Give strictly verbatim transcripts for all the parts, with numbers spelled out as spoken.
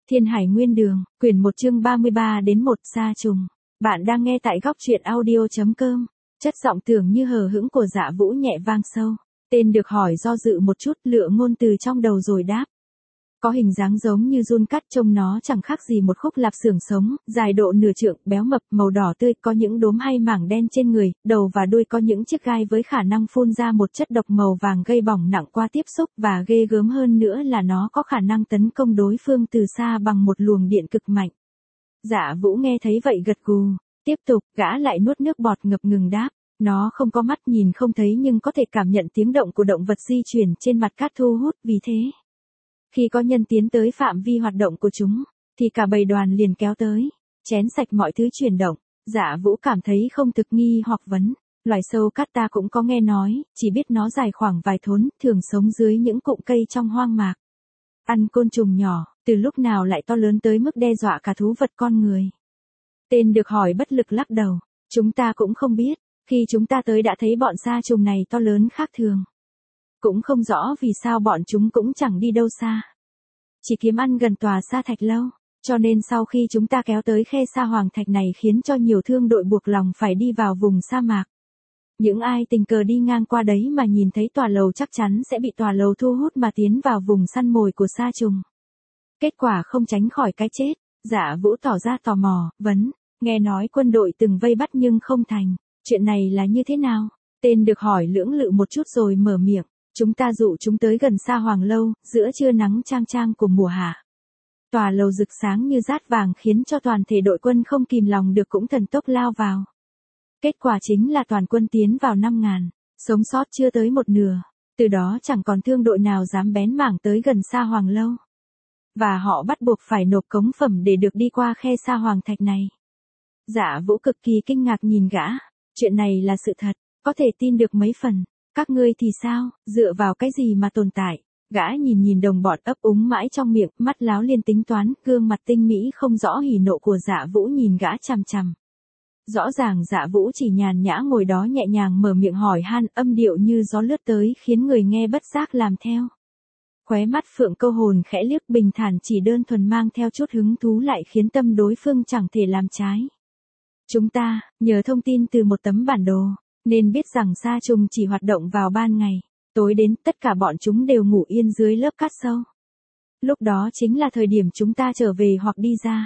Thiên Hải Nguyên Đường, quyển một chương ba mươi ba đến một Sa Trùng. Bạn đang nghe tại góc truyện audio.com. Chất giọng tưởng như hờ hững của Dạ Vũ nhẹ vang sâu. Tên được hỏi do dự một chút, lựa ngôn từ trong đầu rồi đáp. Có hình dáng giống như giun cắt, trông nó chẳng khác gì một khúc lạp xưởng sống, dài độ nửa trượng, béo mập, màu đỏ tươi, có những đốm hay mảng đen trên người, đầu và đuôi có những chiếc gai với khả năng phun ra một chất độc màu vàng gây bỏng nặng qua tiếp xúc, và ghê gớm hơn nữa là nó có khả năng tấn công đối phương từ xa bằng một luồng điện cực mạnh. Dạ Vũ nghe thấy vậy gật gù, tiếp tục, gã lại nuốt nước bọt ngập ngừng đáp. Nó không có mắt nhìn không thấy nhưng có thể cảm nhận tiếng động của động vật di chuyển trên mặt cát thu hút, vì thế khi có nhân tiến tới phạm vi hoạt động của chúng, thì cả bầy đoàn liền kéo tới, chén sạch mọi thứ chuyển động. Dạ Vũ cảm thấy không thực nghi hoặc vấn, loài sâu cát ta cũng có nghe nói, chỉ biết nó dài khoảng vài thốn, thường sống dưới những cụm cây trong hoang mạc. Ăn côn trùng nhỏ, từ lúc nào lại to lớn tới mức đe dọa cả thú vật con người. Tên được hỏi bất lực lắc đầu, chúng ta cũng không biết, khi chúng ta tới đã thấy bọn sa trùng này to lớn khác thường. Cũng không rõ vì sao bọn chúng cũng chẳng đi đâu xa. Chỉ kiếm ăn gần tòa sa thạch lâu, cho nên sau khi chúng ta kéo tới khe sa hoàng thạch này khiến cho nhiều thương đội buộc lòng phải đi vào vùng sa mạc. Những ai tình cờ đi ngang qua đấy mà nhìn thấy tòa lầu chắc chắn sẽ bị tòa lầu thu hút mà tiến vào vùng săn mồi của sa trùng. Kết quả không tránh khỏi cái chết. Dạ Vũ tỏ ra tò mò, vấn, nghe nói quân đội từng vây bắt nhưng không thành, chuyện này là như thế nào? Tên được hỏi lưỡng lự một chút rồi mở miệng. Chúng ta dụ chúng tới gần Sa Hoàng Lâu, giữa trưa nắng chang chang của mùa hạ. Tòa lầu rực sáng như rát vàng khiến cho toàn thể đội quân không kìm lòng được cũng thần tốc lao vào. Kết quả chính là toàn quân tiến vào năm ngàn, sống sót chưa tới một nửa, từ đó chẳng còn thương đội nào dám bén mảng tới gần Sa Hoàng Lâu. Và họ bắt buộc phải nộp cống phẩm để được đi qua khe Sa Hoàng Thạch này. Dạ Vũ cực kỳ kinh ngạc nhìn gã, chuyện này là sự thật, có thể tin được mấy phần. Các ngươi thì sao, dựa vào cái gì mà tồn tại? Gã nhìn nhìn đồng bọn ấp úng mãi trong miệng, mắt láo liên tính toán, gương mặt tinh mỹ không rõ hỉ nộ của Dạ Vũ nhìn gã chằm chằm. Rõ ràng Dạ Vũ chỉ nhàn nhã ngồi đó nhẹ nhàng mở miệng hỏi han, âm điệu như gió lướt tới khiến người nghe bất giác làm theo. Khóe mắt Phượng Câu Hồn khẽ liếc, bình thản chỉ đơn thuần mang theo chút hứng thú lại khiến tâm đối phương chẳng thể làm trái. Chúng ta, nhờ thông tin từ một tấm bản đồ, nên biết rằng sa trùng chỉ hoạt động vào ban ngày, tối đến tất cả bọn chúng đều ngủ yên dưới lớp cát sâu. Lúc đó chính là thời điểm chúng ta trở về hoặc đi ra.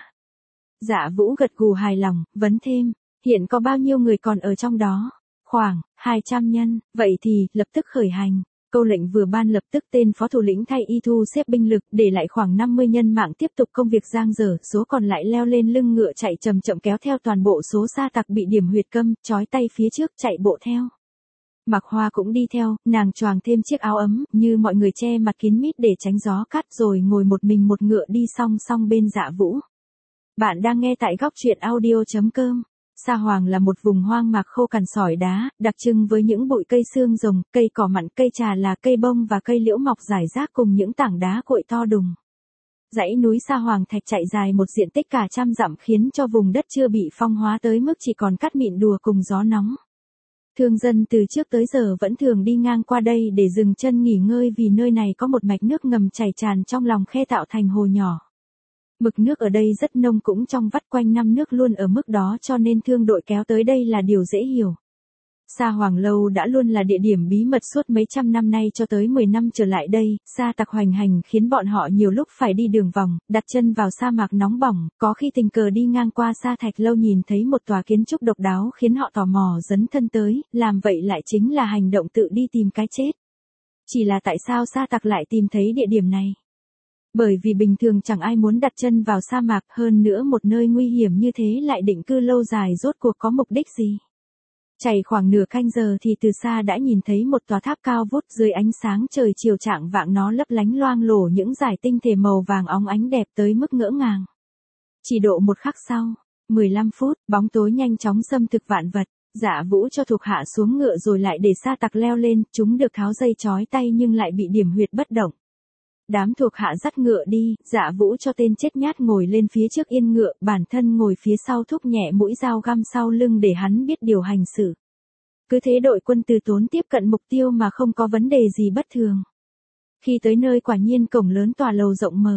Dạ Vũ gật gù hài lòng, vấn thêm, hiện có bao nhiêu người còn ở trong đó? Khoảng hai trăm nhân, vậy thì lập tức khởi hành. Câu lệnh vừa ban lập tức tên phó thủ lĩnh thay y thu xếp binh lực, để lại khoảng năm mươi nhân mạng tiếp tục công việc giang dở, số còn lại leo lên lưng ngựa chạy chậm chậm kéo theo toàn bộ số sa tặc bị điểm huyệt câm, trói tay phía trước chạy bộ theo. Mạc Hoa cũng đi theo, nàng choàng thêm chiếc áo ấm, như mọi người che mặt kín mít để tránh gió cát rồi ngồi một mình một ngựa đi song song bên Dạ Vũ. Bạn đang nghe tại góc truyện audio.com. Sa Hoàng là một vùng hoang mạc khô cằn sỏi đá, đặc trưng với những bụi cây xương rồng, cây cỏ mặn, cây trà là cây bông và cây liễu mọc rải rác cùng những tảng đá cuội to đùng. Dãy núi Sa Hoàng Thạch chạy dài một diện tích cả trăm dặm khiến cho vùng đất chưa bị phong hóa tới mức chỉ còn cát mịn đùa cùng gió nóng. Thương dân từ trước tới giờ vẫn thường đi ngang qua đây để dừng chân nghỉ ngơi vì nơi này có một mạch nước ngầm chảy tràn trong lòng khe tạo thành hồ nhỏ. Mực nước ở đây rất nông cũng trong vắt quanh năm nước luôn ở mức đó cho nên thương đội kéo tới đây là điều dễ hiểu. Sa Hoàng Lâu đã luôn là địa điểm bí mật suốt mấy trăm năm nay cho tới mười năm trở lại đây, sa tặc hoành hành khiến bọn họ nhiều lúc phải đi đường vòng, đặt chân vào sa mạc nóng bỏng, có khi tình cờ đi ngang qua sa thạch lâu nhìn thấy một tòa kiến trúc độc đáo khiến họ tò mò dấn thân tới, làm vậy lại chính là hành động tự đi tìm cái chết. Chỉ là tại sao sa tặc lại tìm thấy địa điểm này? Bởi vì bình thường chẳng ai muốn đặt chân vào sa mạc, hơn nữa một nơi nguy hiểm như thế lại định cư lâu dài rốt cuộc có mục đích gì. Chạy khoảng nửa canh giờ thì từ xa đã nhìn thấy một tòa tháp cao vút, dưới ánh sáng trời chiều chạng vạng nó lấp lánh loang lổ những dải tinh thể màu vàng óng ánh đẹp tới mức ngỡ ngàng. Chỉ độ một khắc sau, mười lăm phút, bóng tối nhanh chóng xâm thực vạn vật. Dạ Vũ cho thuộc hạ xuống ngựa rồi lại để sa tặc leo lên, chúng được tháo dây trói tay nhưng lại bị điểm huyệt bất động. Đám thuộc hạ dắt ngựa đi, Dạ Vũ cho tên chết nhát ngồi lên phía trước yên ngựa, bản thân ngồi phía sau thúc nhẹ mũi dao găm sau lưng để hắn biết điều hành xử. Cứ thế đội quân từ tốn tiếp cận mục tiêu mà không có vấn đề gì bất thường. Khi tới nơi quả nhiên cổng lớn tòa lầu rộng mở,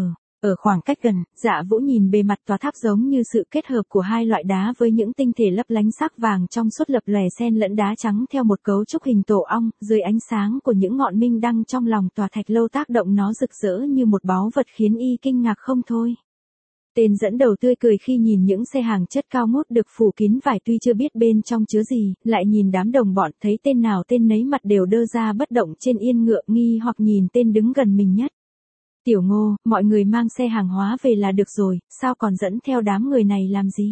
Ở khoảng cách gần, Dạ Vũ nhìn bề mặt tòa tháp giống như sự kết hợp của hai loại đá với những tinh thể lấp lánh sắc vàng trong suốt lập lòe xen lẫn đá trắng theo một cấu trúc hình tổ ong, dưới ánh sáng của những ngọn minh đăng trong lòng tòa thạch lâu tác động nó rực rỡ như một báu vật khiến y kinh ngạc không thôi. Tên dẫn đầu tươi cười khi nhìn những xe hàng chất cao ngút được phủ kín vải tuy chưa biết bên trong chứa gì, lại nhìn đám đồng bọn thấy tên nào tên nấy mặt đều đơ ra bất động trên yên ngựa nghi hoặc nhìn tên đứng gần mình nhất. Tiểu Ngô, mọi người mang xe hàng hóa về là được rồi, sao còn dẫn theo đám người này làm gì?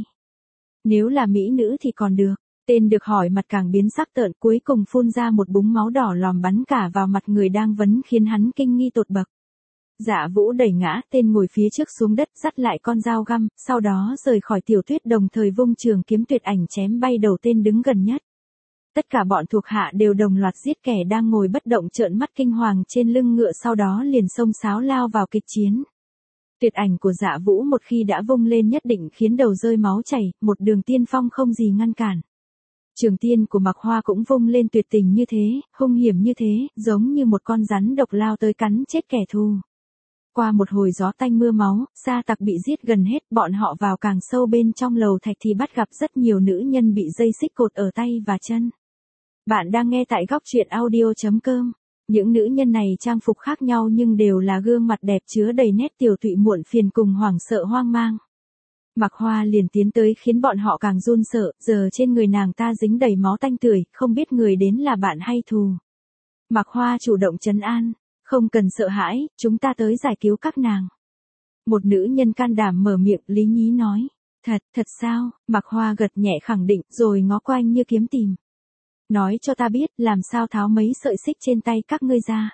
Nếu là mỹ nữ thì còn được. Tên được hỏi mặt càng biến sắc tợn cuối cùng phun ra một búng máu đỏ lòm bắn cả vào mặt người đang vấn khiến hắn kinh nghi tột bậc. Dạ Vũ đẩy ngã tên ngồi phía trước xuống đất dắt lại con dao găm, sau đó rời khỏi tiểu tuyết đồng thời vung trường kiếm tuyệt ảnh chém bay đầu tên đứng gần nhất. Tất cả bọn thuộc hạ đều đồng loạt giết kẻ đang ngồi bất động trợn mắt kinh hoàng trên lưng ngựa sau đó liền xông xáo lao vào kịch chiến. Tuyệt ảnh của Dạ Vũ một khi đã vung lên nhất định khiến đầu rơi máu chảy, một đường tiên phong không gì ngăn cản. Trường tiên của Mạc Hoa cũng vung lên tuyệt tình như thế, hung hiểm như thế, giống như một con rắn độc lao tới cắn chết kẻ thù. Qua một hồi gió tanh mưa máu, sa tặc bị giết gần hết, bọn họ vào càng sâu bên trong lầu thạch thì bắt gặp rất nhiều nữ nhân bị dây xích cột ở tay và chân. Bạn đang nghe tại góc truyện audio chấm com. Những nữ nhân này trang phục khác nhau nhưng đều là gương mặt đẹp chứa đầy nét tiểu tụy muộn phiền cùng hoảng sợ hoang mang. Mạc Hoa liền tiến tới khiến bọn họ càng run sợ, giờ trên người nàng ta dính đầy máu tanh tưởi, không biết người đến là bạn hay thù. Mạc Hoa chủ động trấn an, không cần sợ hãi, chúng ta tới giải cứu các nàng. Một nữ nhân can đảm mở miệng lý nhí nói, thật, thật sao, Mạc Hoa gật nhẹ khẳng định rồi ngó quanh như kiếm tìm. Nói cho ta biết làm sao tháo mấy sợi xích trên tay các ngươi ra.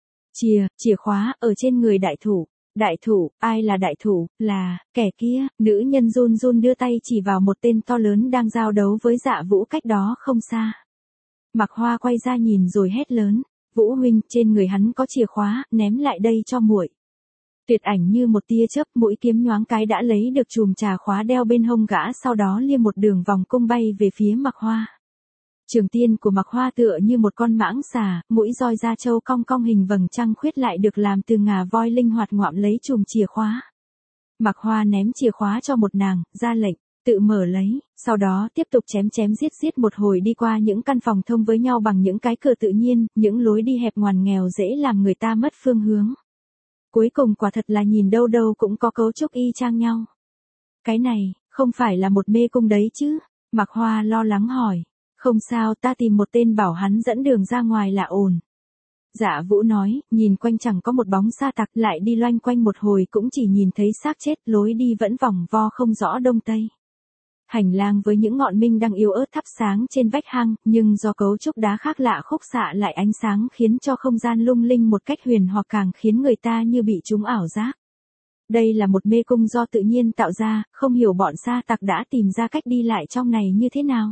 Chìa, chìa khóa, ở trên người đại thủ. Đại thủ, ai là đại thủ, là, kẻ kia, nữ nhân run run đưa tay chỉ vào một tên to lớn đang giao đấu với Dạ Vũ cách đó không xa. Mạc Hoa quay ra nhìn rồi hét lớn, Vũ huynh, trên người hắn có chìa khóa, ném lại đây cho muội. Tuyệt ảnh như một tia chớp, mũi kiếm nhoáng cái đã lấy được chùm chà khóa đeo bên hông gã sau đó liêm một đường vòng cung bay về phía Mạc Hoa. Trường tiên của Mạc Hoa tựa như một con mãng xà, mũi roi da trâu cong cong hình vầng trăng khuyết lại được làm từ ngà voi linh hoạt ngoạm lấy chùm chìa khóa. Mạc Hoa ném chìa khóa cho một nàng, ra lệnh, tự mở lấy, sau đó tiếp tục chém chém giết giết một hồi đi qua những căn phòng thông với nhau bằng những cái cửa tự nhiên, những lối đi hẹp ngoằn nghèo dễ làm người ta mất phương hướng. Cuối cùng quả thật là nhìn đâu đâu cũng có cấu trúc y chang nhau. Cái này, không phải là một mê cung đấy chứ? Mạc Hoa lo lắng hỏi. Không sao, ta tìm một tên bảo hắn dẫn đường ra ngoài là ổn. Dạ Vũ nói, nhìn quanh chẳng có một bóng sa tặc, lại đi loanh quanh một hồi cũng chỉ nhìn thấy xác chết, lối đi vẫn vòng vo không rõ đông tây. Hành lang với những ngọn minh đang yếu ớt thắp sáng trên vách hang, nhưng do cấu trúc đá khác lạ khúc xạ lại ánh sáng khiến cho không gian lung linh một cách huyền hoặc càng khiến người ta như bị trúng ảo giác. Đây là một mê cung do tự nhiên tạo ra, không hiểu bọn sa tặc đã tìm ra cách đi lại trong này như thế nào.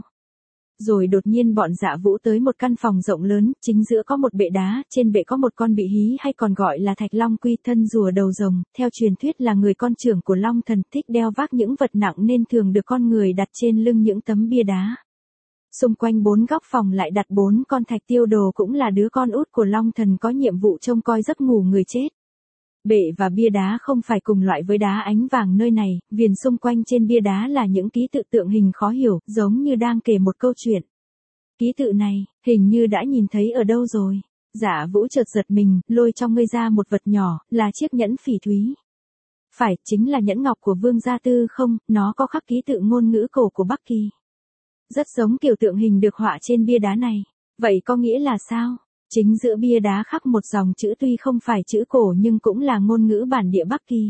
Rồi đột nhiên bọn Dạ Vũ tới một căn phòng rộng lớn, chính giữa có một bệ đá, trên bệ có một con bị hí hay còn gọi là thạch long quy thân rùa đầu rồng, theo truyền thuyết là người con trưởng của Long Thần thích đeo vác những vật nặng nên thường được con người đặt trên lưng những tấm bia đá. Xung quanh bốn góc phòng lại đặt bốn con thạch tiêu đồ cũng là đứa con út của Long Thần có nhiệm vụ trông coi giấc ngủ người chết. Bệ và bia đá không phải cùng loại với đá ánh vàng nơi này, viền xung quanh trên bia đá là những ký tự tượng hình khó hiểu, giống như đang kể một câu chuyện. Ký tự này, hình như đã nhìn thấy ở đâu rồi. Dạ Vũ chợt giật mình, lôi trong ngươi ra một vật nhỏ, là chiếc nhẫn phỉ thúy. Phải, chính là nhẫn ngọc của Vương Gia Tư không, nó có khắc ký tự ngôn ngữ cổ của Bắc Kỳ. Rất giống kiểu tượng hình được họa trên bia đá này. Vậy có nghĩa là sao? Chính giữa bia đá khắc một dòng chữ tuy không phải chữ cổ nhưng cũng là ngôn ngữ bản địa Bắc Kỳ.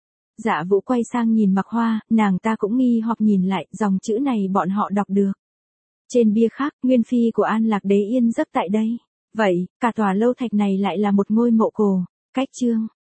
Dạ Vũ quay sang nhìn Mạc Hoa, nàng ta cũng nghi hoặc nhìn lại, dòng chữ này bọn họ đọc được. Trên bia khắc, nguyên phi của An Lạc Đế yên giấc tại đây. Vậy, cả tòa lâu thạch này lại là một ngôi mộ cổ. Cách chương